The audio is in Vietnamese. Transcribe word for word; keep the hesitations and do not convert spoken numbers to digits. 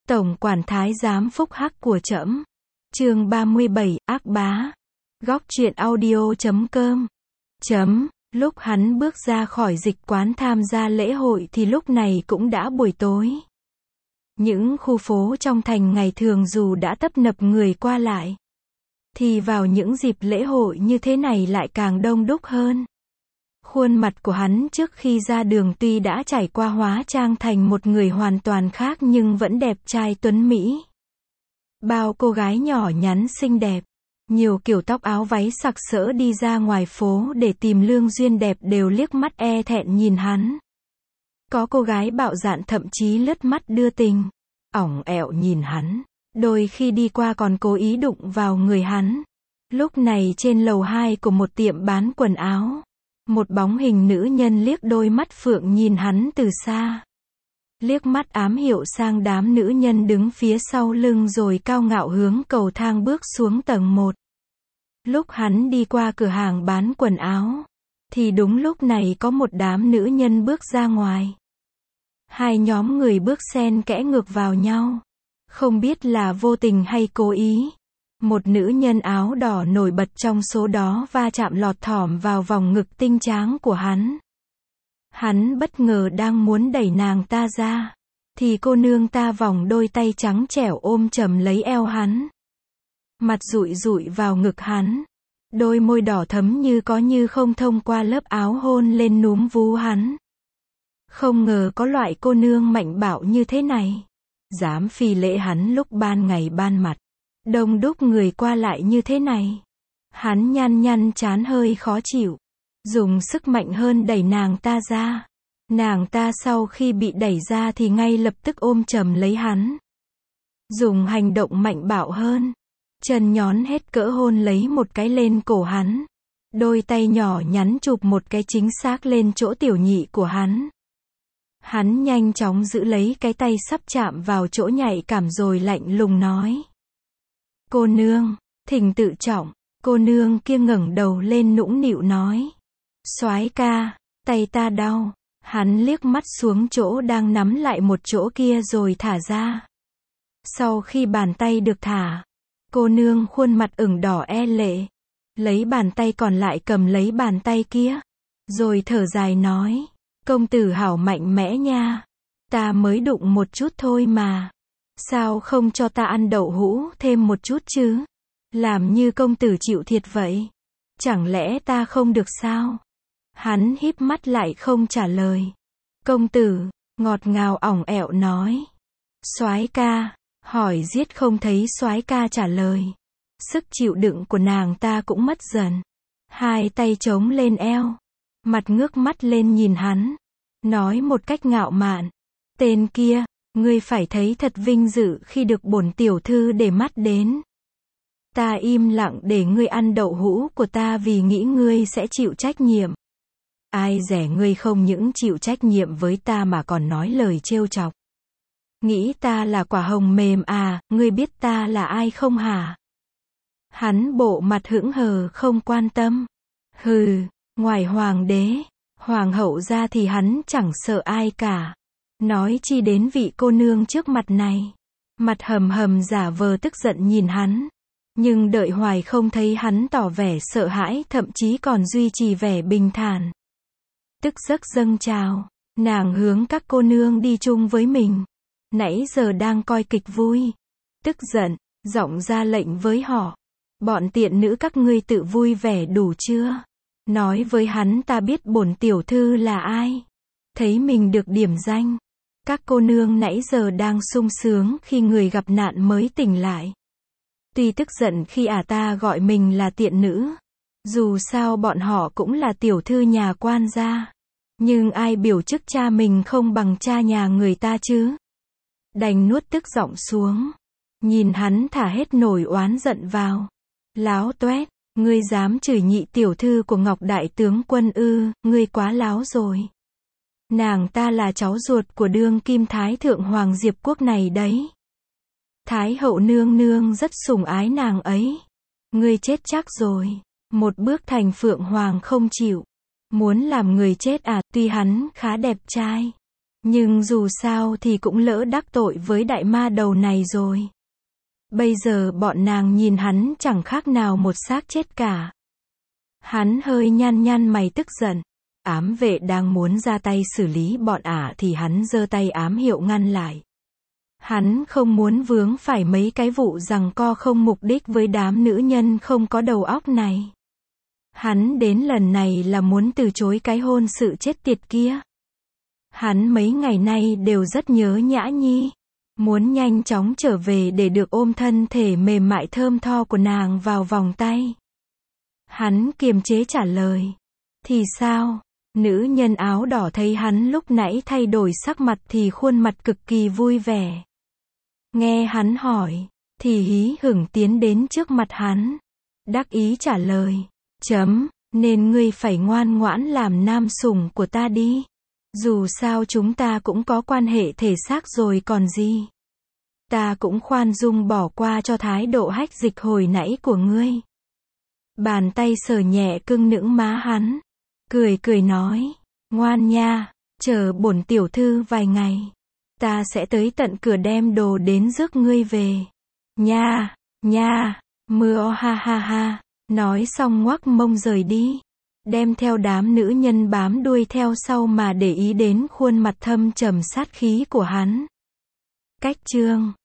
Tổng quản thái giám phúc hắc của trẫm. Chương ba mươi bảy, ác bá. Góc truyện audio chấm com. Chấm. Lúc hắn bước ra khỏi dịch quán tham gia lễ hội thì lúc này cũng đã buổi tối. Những khu phố trong thành ngày thường dù đã tấp nập người qua lại, thì vào những dịp lễ hội như thế này lại càng đông đúc hơn. Khuôn mặt của hắn trước khi ra đường tuy đã trải qua hóa trang thành một người hoàn toàn khác nhưng vẫn đẹp trai tuấn mỹ. Bao cô gái nhỏ nhắn xinh đẹp, nhiều kiểu tóc áo váy sặc sỡ đi ra ngoài phố để tìm lương duyên đẹp đều liếc mắt e thẹn nhìn hắn. Có cô gái bạo dạn thậm chí lướt mắt đưa tình, ỏng ẹo nhìn hắn, đôi khi đi qua còn cố ý đụng vào người hắn. Lúc này trên lầu hai của một tiệm bán quần áo, một bóng hình nữ nhân liếc đôi mắt phượng nhìn hắn từ xa. Liếc mắt ám hiệu sang đám nữ nhân đứng phía sau lưng rồi cao ngạo hướng cầu thang bước xuống tầng một. Lúc hắn đi qua cửa hàng bán quần áo, thì đúng lúc này có một đám nữ nhân bước ra ngoài. Hai nhóm người bước xen kẽ ngược vào nhau. Không biết là vô tình hay cố ý. Một nữ nhân áo đỏ nổi bật trong số đó va chạm lọt thỏm vào vòng ngực tinh tráng của hắn. Hắn bất ngờ đang muốn đẩy nàng ta ra, thì cô nương ta vòng đôi tay trắng trẻo ôm chầm lấy eo hắn. Mặt dụi dụi vào ngực hắn. Đôi môi đỏ thấm như có như không thông qua lớp áo hôn lên núm vú hắn. Không ngờ có loại cô nương mạnh bạo như thế này. Dám phi lễ hắn lúc ban ngày ban mặt. Đông đúc người qua lại như thế này. Hắn nhăn nhăn trán hơi khó chịu. Dùng sức mạnh hơn đẩy nàng ta ra. Nàng ta sau khi bị đẩy ra thì ngay lập tức ôm chầm lấy hắn. Dùng hành động mạnh bạo hơn. Chân nhón hết cỡ hôn lấy một cái lên cổ hắn. Đôi tay nhỏ nhắn chụp một cái chính xác lên chỗ tiểu nhị của hắn. Hắn nhanh chóng giữ lấy cái tay sắp chạm vào chỗ nhạy cảm rồi lạnh lùng nói. Cô nương, thỉnh tự trọng. Cô nương kia ngẩng đầu lên nũng nịu nói. Soái ca, tay ta đau. Hắn liếc mắt xuống chỗ đang nắm lại một chỗ kia rồi thả ra. Sau khi bàn tay được thả, cô nương khuôn mặt ửng đỏ e lệ. Lấy bàn tay còn lại cầm lấy bàn tay kia. Rồi thở dài nói. Công tử hảo mạnh mẽ nha. Ta mới đụng một chút thôi mà. Sao không cho ta ăn đậu hũ thêm một chút chứ? Làm như công tử chịu thiệt vậy. Chẳng lẽ ta không được sao? Hắn híp mắt lại không trả lời. Công tử, ngọt ngào ỏng ẹo nói. Soái ca, hỏi giết không thấy soái ca trả lời. Sức chịu đựng của nàng ta cũng mất dần. Hai tay chống lên eo. Mặt ngước mắt lên nhìn hắn. Nói một cách ngạo mạn. Tên kia, ngươi phải thấy thật vinh dự khi được bổn tiểu thư để mắt đến. Ta im lặng để ngươi ăn đậu hũ của ta vì nghĩ ngươi sẽ chịu trách nhiệm. Ai dè ngươi không những chịu trách nhiệm với ta mà còn nói lời trêu chọc. Nghĩ ta là quả hồng mềm à, ngươi biết ta là ai không hả? Hắn bộ mặt hững hờ không quan tâm. Hừ, ngoài hoàng đế, hoàng hậu ra thì hắn chẳng sợ ai cả. Nói chi đến vị cô nương trước mặt này. Mặt hầm hầm giả vờ tức giận nhìn hắn. Nhưng đợi hoài không thấy hắn tỏ vẻ sợ hãi, thậm chí còn duy trì vẻ bình thản. Tức giấc dâng trào, nàng hướng các cô nương đi chung với mình. Nãy giờ đang coi kịch vui. Tức giận, giọng ra lệnh với họ. Bọn tiện nữ các ngươi tự vui vẻ đủ chưa? Nói với hắn ta biết bổn tiểu thư là ai. Thấy mình được điểm danh. Các cô nương nãy giờ đang sung sướng khi người gặp nạn mới tỉnh lại. Tuy tức giận khi ả ta gọi mình là tiện nữ. Dù sao bọn họ cũng là tiểu thư nhà quan gia. Nhưng ai biểu chức cha mình không bằng cha nhà người ta chứ. Đành nuốt tức giọng xuống. Nhìn hắn thả hết nổi oán giận vào. Láo toét, ngươi dám chửi nhị tiểu thư của Ngọc đại tướng quân ư, ngươi quá láo rồi. Nàng ta là cháu ruột của đương kim thái thượng hoàng Diệp quốc này đấy. Thái hậu nương nương rất sủng ái nàng ấy. Ngươi chết chắc rồi. Một bước thành phượng hoàng không chịu. Muốn làm người chết à, tuy hắn khá đẹp trai. Nhưng dù sao thì cũng lỡ đắc tội với đại ma đầu này rồi. Bây giờ bọn nàng nhìn hắn chẳng khác nào một xác chết cả. Hắn hơi nhăn nhăn mày tức giận. Ám vệ đang muốn ra tay xử lý bọn ả thì hắn giơ tay ám hiệu ngăn lại. Hắn không muốn vướng phải mấy cái vụ giằng co không mục đích với đám nữ nhân không có đầu óc này. Hắn đến lần này là muốn từ chối cái hôn sự chết tiệt kia. Hắn mấy ngày nay đều rất nhớ Nhã Nhi. Muốn nhanh chóng trở về để được ôm thân thể mềm mại thơm tho của nàng vào vòng tay. Hắn kiềm chế trả lời. Thì sao? Nữ nhân áo đỏ thấy hắn lúc nãy thay đổi sắc mặt thì khuôn mặt cực kỳ vui vẻ. Nghe hắn hỏi, thì hí hửng tiến đến trước mặt hắn. Đắc ý trả lời. Chấm, nên ngươi phải ngoan ngoãn làm nam sủng của ta đi. Dù sao chúng ta cũng có quan hệ thể xác rồi còn gì. Ta cũng khoan dung bỏ qua cho thái độ hách dịch hồi nãy của ngươi. Bàn tay sờ nhẹ cưng nững má hắn. Cười cười nói. Ngoan nha, chờ bổn tiểu thư vài ngày. Ta sẽ tới tận cửa đem đồ đến rước ngươi về. Nha, nha, mưa ha ha ha. Nói xong ngoắc mông rời đi. Đem theo đám nữ nhân bám đuôi theo sau mà để ý đến khuôn mặt thâm trầm sát khí của hắn. Cách chương